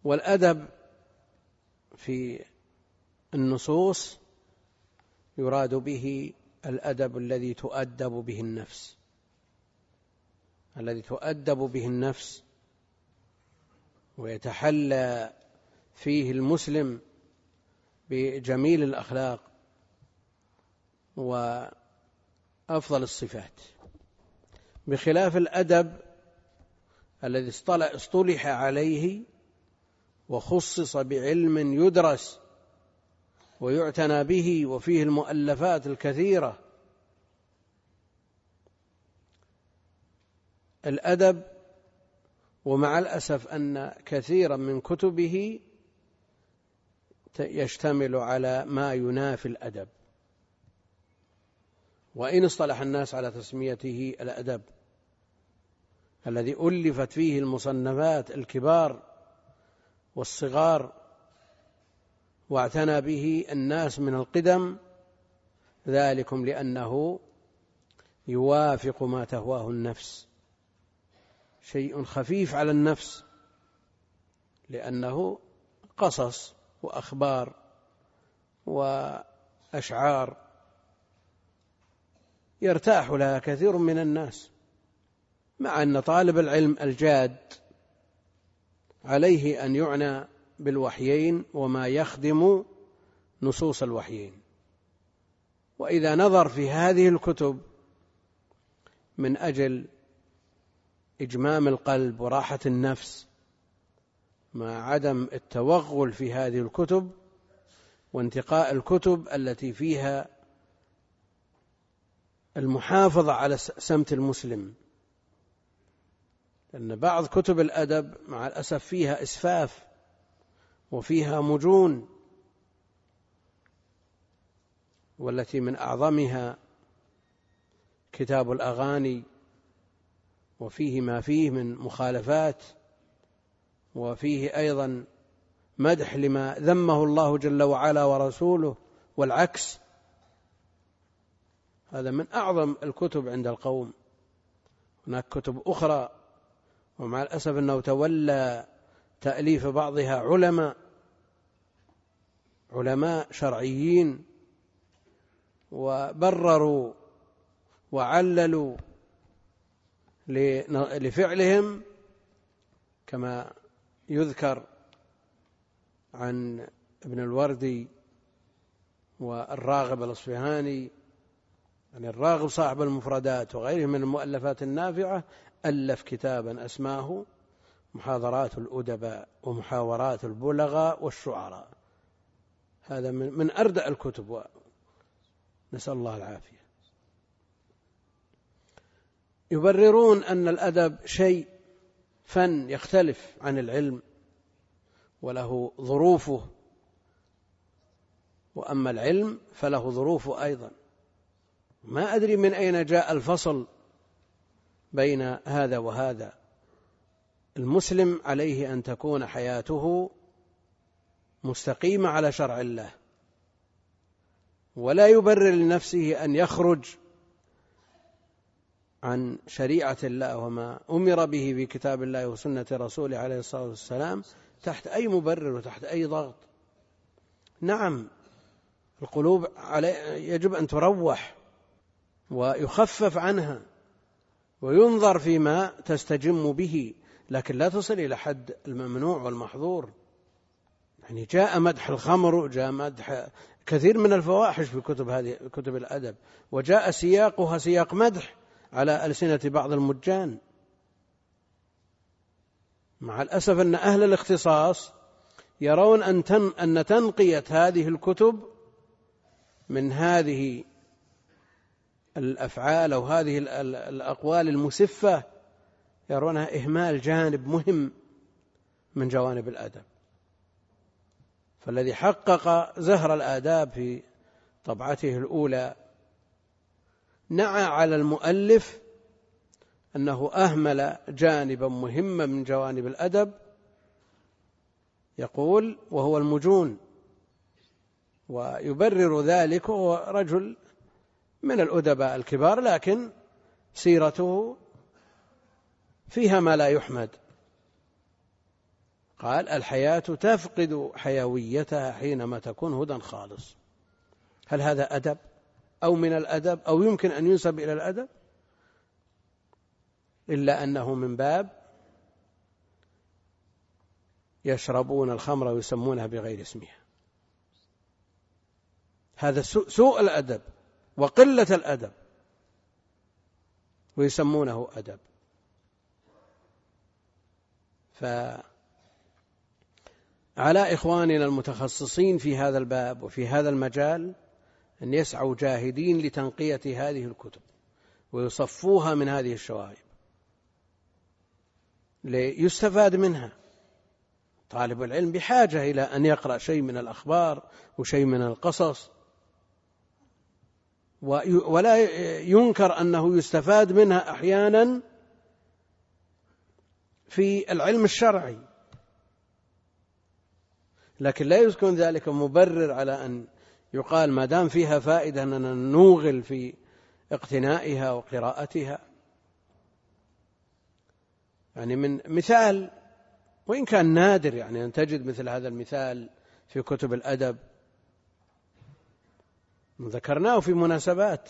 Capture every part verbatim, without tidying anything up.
والأدب في النصوص يراد به الأدب الذي تؤدب به النفس، الذي تؤدب به النفس ويتحلى فيه المسلم بجميل الأخلاق وأفضل الصفات، بخلاف الأدب الذي اصطلح عليه وخصص بعلم يدرس ويعتنى به وفيه المؤلفات الكثيرة. الأدب، ومع الأسف أن كثيرا من كتبه يشتمل على ما ينافي الأدب، وإن اصطلح الناس على تسميته الأدب الذي ألفت فيه المصنفات الكبار والصغار واعتنى به الناس من القدم، ذلكم لأنه يوافق ما تهواه النفس، شيء خفيف على النفس، لأنه قصص وأخبار وأشعار يرتاح لها كثير من الناس، مع أن طالب العلم الجاد عليه أن يعنى بالوحيين وما يخدم نصوص الوحيين. وإذا نظر في هذه الكتب من أجل إجمام القلب وراحة النفس مع عدم التوغل في هذه الكتب وانتقاء الكتب التي فيها المحافظة على سمت المسلم، لأن بعض كتب الأدب مع الأسف فيها إسفاف وفيها مجون، والتي من أعظمها كتاب الأغاني، وفيه ما فيه من مخالفات، وفيه أيضا مدح لما ذمه الله جل وعلا ورسوله والعكس. هذا من أعظم الكتب عند القوم. هناك كتب أخرى ومع الأسف أنه تولى تأليف بعضها علماء علماء شرعيين، وبرروا وعللوا لفعلهم، كما يذكر عن ابن الوردي والراغب الأصفهاني، يعني الراغب صاحب المفردات وغيره من المؤلفات النافعة، ألف كتابا أسماه محاضرات الأدباء ومحاورات البلغاء والشعراء. هذا من أردأ الكتب، نسأل الله العافية. يبررون أن الأدب شيء فن يختلف عن العلم وله ظروفه، وأما العلم فله ظروفه أيضا. ما أدري من أين جاء الفصل بين هذا وهذا. المسلم عليه أن تكون حياته مستقيمة على شرع الله، ولا يبرر لنفسه أن يخرج عن شريعة الله وما أمر به في كتاب الله وسنة رسوله عليه الصلاة والسلام تحت أي مبرر وتحت أي ضغط. نعم، القلوب يجب أن تروح ويخفف عنها وينظر فيما تستجم به، لكن لا تصل إلى حد الممنوع والمحظور. يعني جاء مدح الخمر وجاء مدح كثير من الفواحش في كتب هذه كتب الأدب، وجاء سياقها سياق مدح على ألسنة بعض المجان. مع الأسف أن أهل الاختصاص يرون أن تن أن تنقية هذه الكتب من هذه الأفعال أو هذه الأقوال المسفة يرونها إهمال جانب مهم من جوانب الأدب. فالذي حقق زهر الآداب في طبعته الأولى نعى على المؤلف أنه أهمل جانبا مهما من جوانب الأدب، يقول وهو المجون، ويبرر ذلك. هو رجل من الأدباء الكبار، لكن سيرته فيها ما لا يحمد. قال الحياة تفقد حيويتها حينما تكون هدى خالص. هل هذا أدب أو من الأدب أو يمكن أن ينسب إلى الأدب؟ إلا أنه من باب يشربون الخمر ويسمونها بغير اسمها. هذا سوء الأدب وقلة الأدب، ويسمونه أدب. فعلى إخواننا المتخصصين في هذا الباب وفي هذا المجال أن يسعوا جاهدين لتنقية هذه الكتب ويصفوها من هذه الشوائب ليستفاد منها. طالب العلم بحاجة إلى أن يقرأ شيء من الأخبار وشيء من القصص، ولا ينكر أنه يستفاد منها أحيانا في العلم الشرعي، لكن لا يكون ذلك مبرر على أن يقال ما دام فيها فائدة أننا نوغل في اقتنائها وقراءتها. يعني من مثال وإن كان نادر يعني أن تجد مثل هذا المثال في كتب الأدب، ذكرناه في مناسبات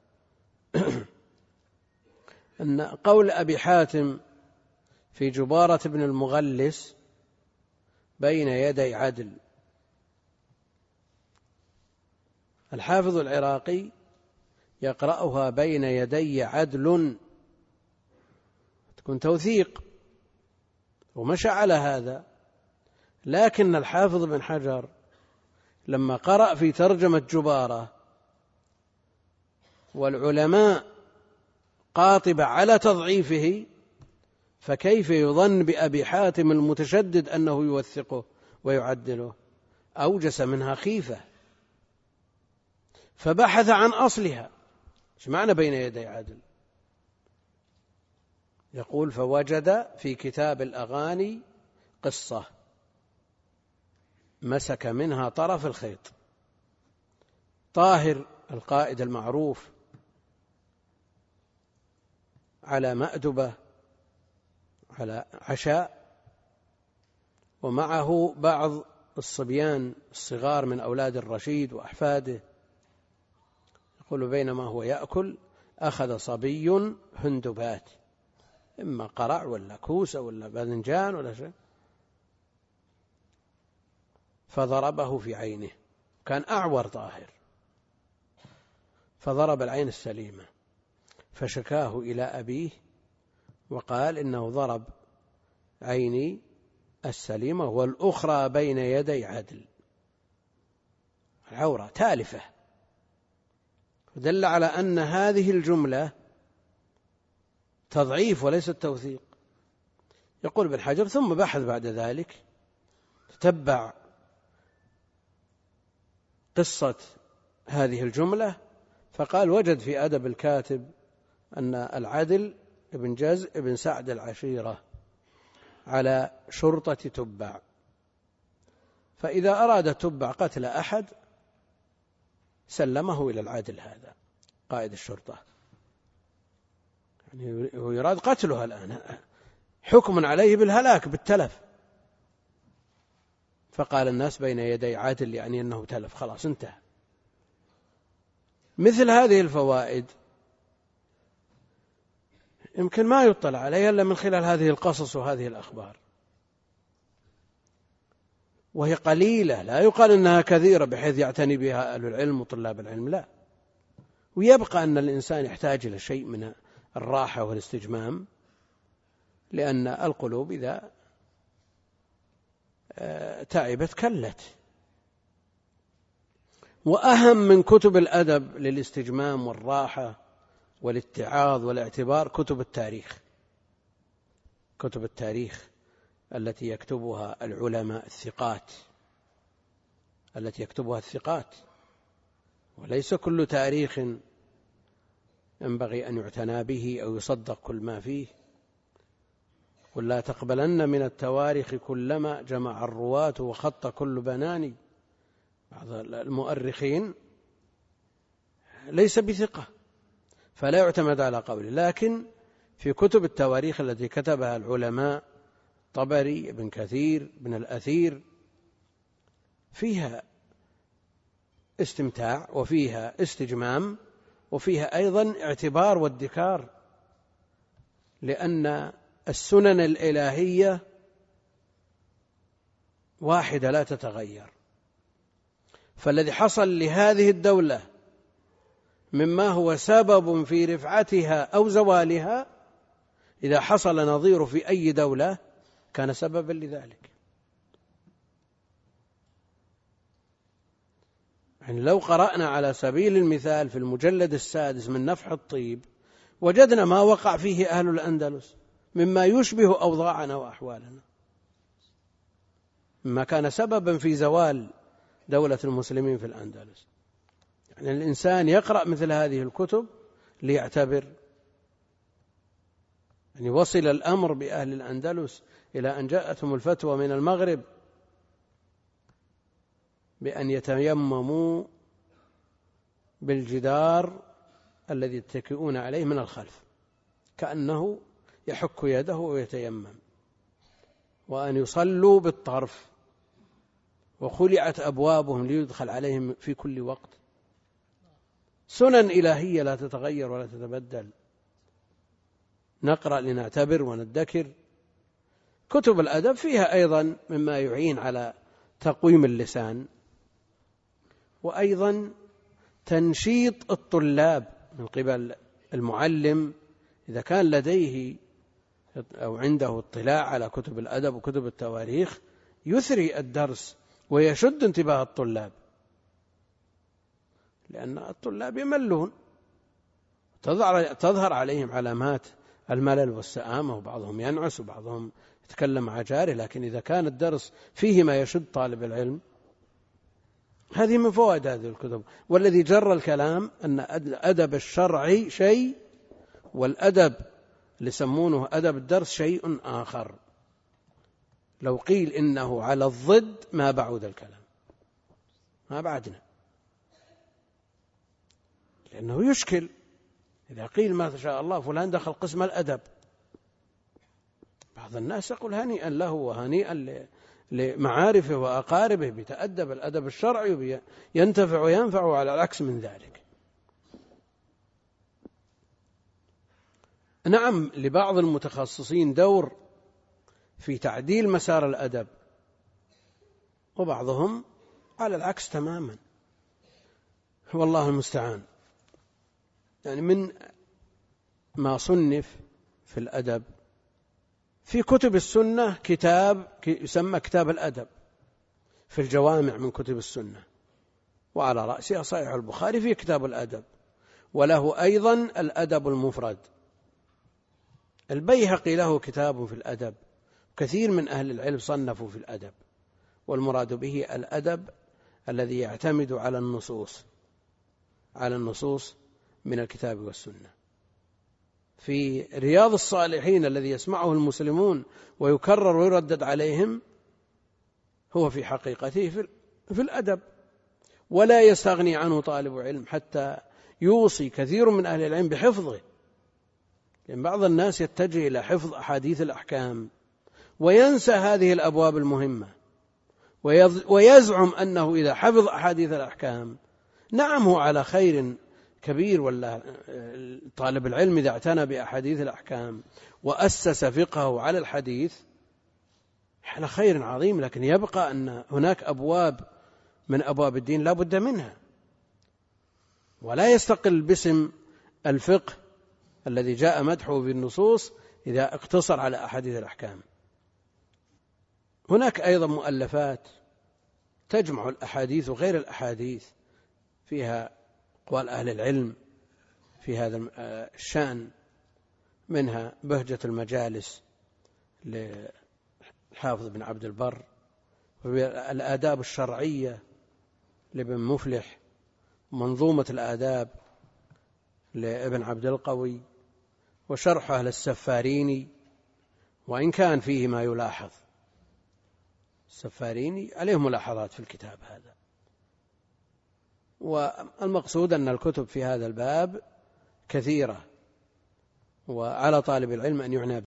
أن قول أبي حاتم في جبارة بن المغلس بين يدي عدل، الحافظ العراقي يقرأها بين يدي عدل، تكون توثيق ومشى على هذا. لكن الحافظ بن حجر لما قرأ في ترجمة جبارة والعلماء قاطبة على تضعيفه، فكيف يظن بأبي حاتم المتشدد أنه يوثقه ويعدله؟ أوجس منها خيفة، فبحث عن أصلها. ايش معنى بين يدي عدل؟ يقول فوجد في كتاب الأغاني قصة مسك منها طرف الخيط. طاهر القائد المعروف على مأدبة على عشاء، ومعه بعض الصبيان الصغار من أولاد الرشيد وأحفاده. يقول بينما هو يأكل أخذ صبي هندبات، إما قرع ولا كوسة ولا باذنجان ولا شيء، فضربه في عينه. كان أعور طاهر، فضرب العين السليمة، فشكاه إلى أبيه وقال إنه ضرب عيني السليمة والأخرى بين يدي عدل، العورة تالفة. دل على أن هذه الجملة تضعيف وليس التوثيق. يقول ابن حجر ثم بحث بعد ذلك، تتبع قصة هذه الجملة، فقال وجد في أدب الكاتب أن العدل ابن جزء ابن سعد العشيرة على شرطة تبع، فإذا أراد تبع قتل أحد سلمه إلى العدل، هذا قائد الشرطة، يعني هو يراد قتلها الآن، حكم عليه بالهلاك بالتلف. فقال الناس بين يدي عدل، يعني أنه تلف، خلاص انتهى. مثل هذه الفوائد يمكن ما يطلع عليها إلا من خلال هذه القصص وهذه الأخبار، وهي قليلة، لا يقال إنها كثيرة بحيث يعتني بها أهل العلم وطلاب العلم، لا. ويبقى أن الإنسان يحتاج إلى شيء من الراحة والاستجمام، لأن القلوب إذا تعبت كلت. وأهم من كتب الأدب للاستجمام والراحة والاتعاظ والاعتبار كتب التاريخ، كتب التاريخ التي يكتبها العلماء الثقات، التي يكتبها الثقات، وليس كل تاريخ ينبغي أن يعتنى به أو يصدق كل ما فيه. قل لا تقبلن من التواريخ كلما جمع الرواة وخط كل بناني. بعض المؤرخين ليس بثقة فلا يعتمد على قوله، لكن في كتب التواريخ التي كتبها العلماء الطبري، ابن كثير، ابن الأثير، فيها استمتاع وفيها استجمام وفيها أيضا اعتبار وادكار، لأن السنن الإلهية واحدة لا تتغير. فالذي حصل لهذه الدولة مما هو سبب في رفعتها أو زوالها، إذا حصل نظيره في أي دولة كان سببا لذلك. يعني لو قرأنا على سبيل المثال في المجلد السادس من نفح الطيب وجدنا ما وقع فيه أهل الأندلس مما يشبه أوضاعنا وأحوالنا، مما كان سببا في زوال دولة المسلمين في الأندلس. يعني الإنسان يقرأ مثل هذه الكتب ليعتبر. يعني وصل الأمر بأهل الأندلس إلى أن جاءتهم الفتوى من المغرب بأن يتيمموا بالجدار الذي يتكئون عليه من الخلف كأنه يحك يده ويتيمم، وأن يصلوا بالطرف، وخلعت أبوابهم ليدخل عليهم في كل وقت. سنن إلهية لا تتغير ولا تتبدل. نقرأ لنعتبر وندكر. كتب الأدب فيها أيضا مما يعين على تقويم اللسان، وأيضا تنشيط الطلاب من قبل المعلم إذا كان لديه أو عنده اطلاع على كتب الأدب وكتب التواريخ، يثري الدرس ويشد انتباه الطلاب، لأن الطلاب يملون، تظهر عليهم علامات الملل والسآمة، وبعضهم ينعس وبعضهم يتكلم مع جاره. لكن إذا كان الدرس فيه ما يشد طالب العلم، هذه من فوائد هذه الكتب. والذي جر الكلام أن الأدب الشرعي شيء، والأدب اللي يسمونه أدب الدرس شيء آخر. لو قيل إنه على الضد ما بعد الكلام، ما بعدنا، لأنه يشكل. إذا قيل ما شاء الله فلان دخل قسم الأدب، بعض الناس يقول هنيئا له وهنيئا لمعارفه وأقاربه بتأدب الأدب الشرعي ينتفع وينفع، على العكس من ذلك. نعم، لبعض المتخصصين دور في تعديل مسار الأدب، وبعضهم على العكس تماما، والله المستعان. يعني من ما صنف في الأدب في كتب السنة كتاب يسمى كتاب الأدب في الجوامع من كتب السنة، وعلى رأسها صحيح البخاري في كتاب الأدب، وله أيضا الأدب المفرد. البيهقي له كتاب في الأدب، كثير من أهل العلم صنفوا في الأدب، والمراد به الأدب الذي يعتمد على النصوص على النصوص من الكتاب والسنة. في رياض الصالحين الذي يسمعه المسلمون ويكرر ويردد عليهم هو في حقيقته في الأدب، ولا يستغني عنه طالب علم، حتى يوصي كثير من أهل العلم بحفظه. لأن بعض الناس يتجه إلى حفظ أحاديث الأحكام وينسى هذه الأبواب المهمة، ويزعم أنه إذا حفظ أحاديث الأحكام نعم هو على خير كبير، ولا طالب العلم إذا اعتنى بأحاديث الأحكام وأسس فقهه على الحديث على خير عظيم، لكن يبقى أن هناك أبواب من أبواب الدين لا بد منها، ولا يستقل باسم الفقه الذي جاء مدحه بالنصوص إذا اقتصر على أحاديث الأحكام. هناك أيضا مؤلفات تجمع الأحاديث وغير الأحاديث، فيها أقوال أهل العلم في هذا الشأن، منها بهجة المجالس للحافظ بن عبد البر، والآداب الشرعية لابن مفلح، منظومة الآداب لابن عبد القوي، وشرحه للسفاريني، وإن كان فيه ما يلاحظ. السفاريني عليه ملاحظات في الكتاب هذا. والمقصود أن الكتب في هذا الباب كثيرة، وعلى طالب العلم أن يعنى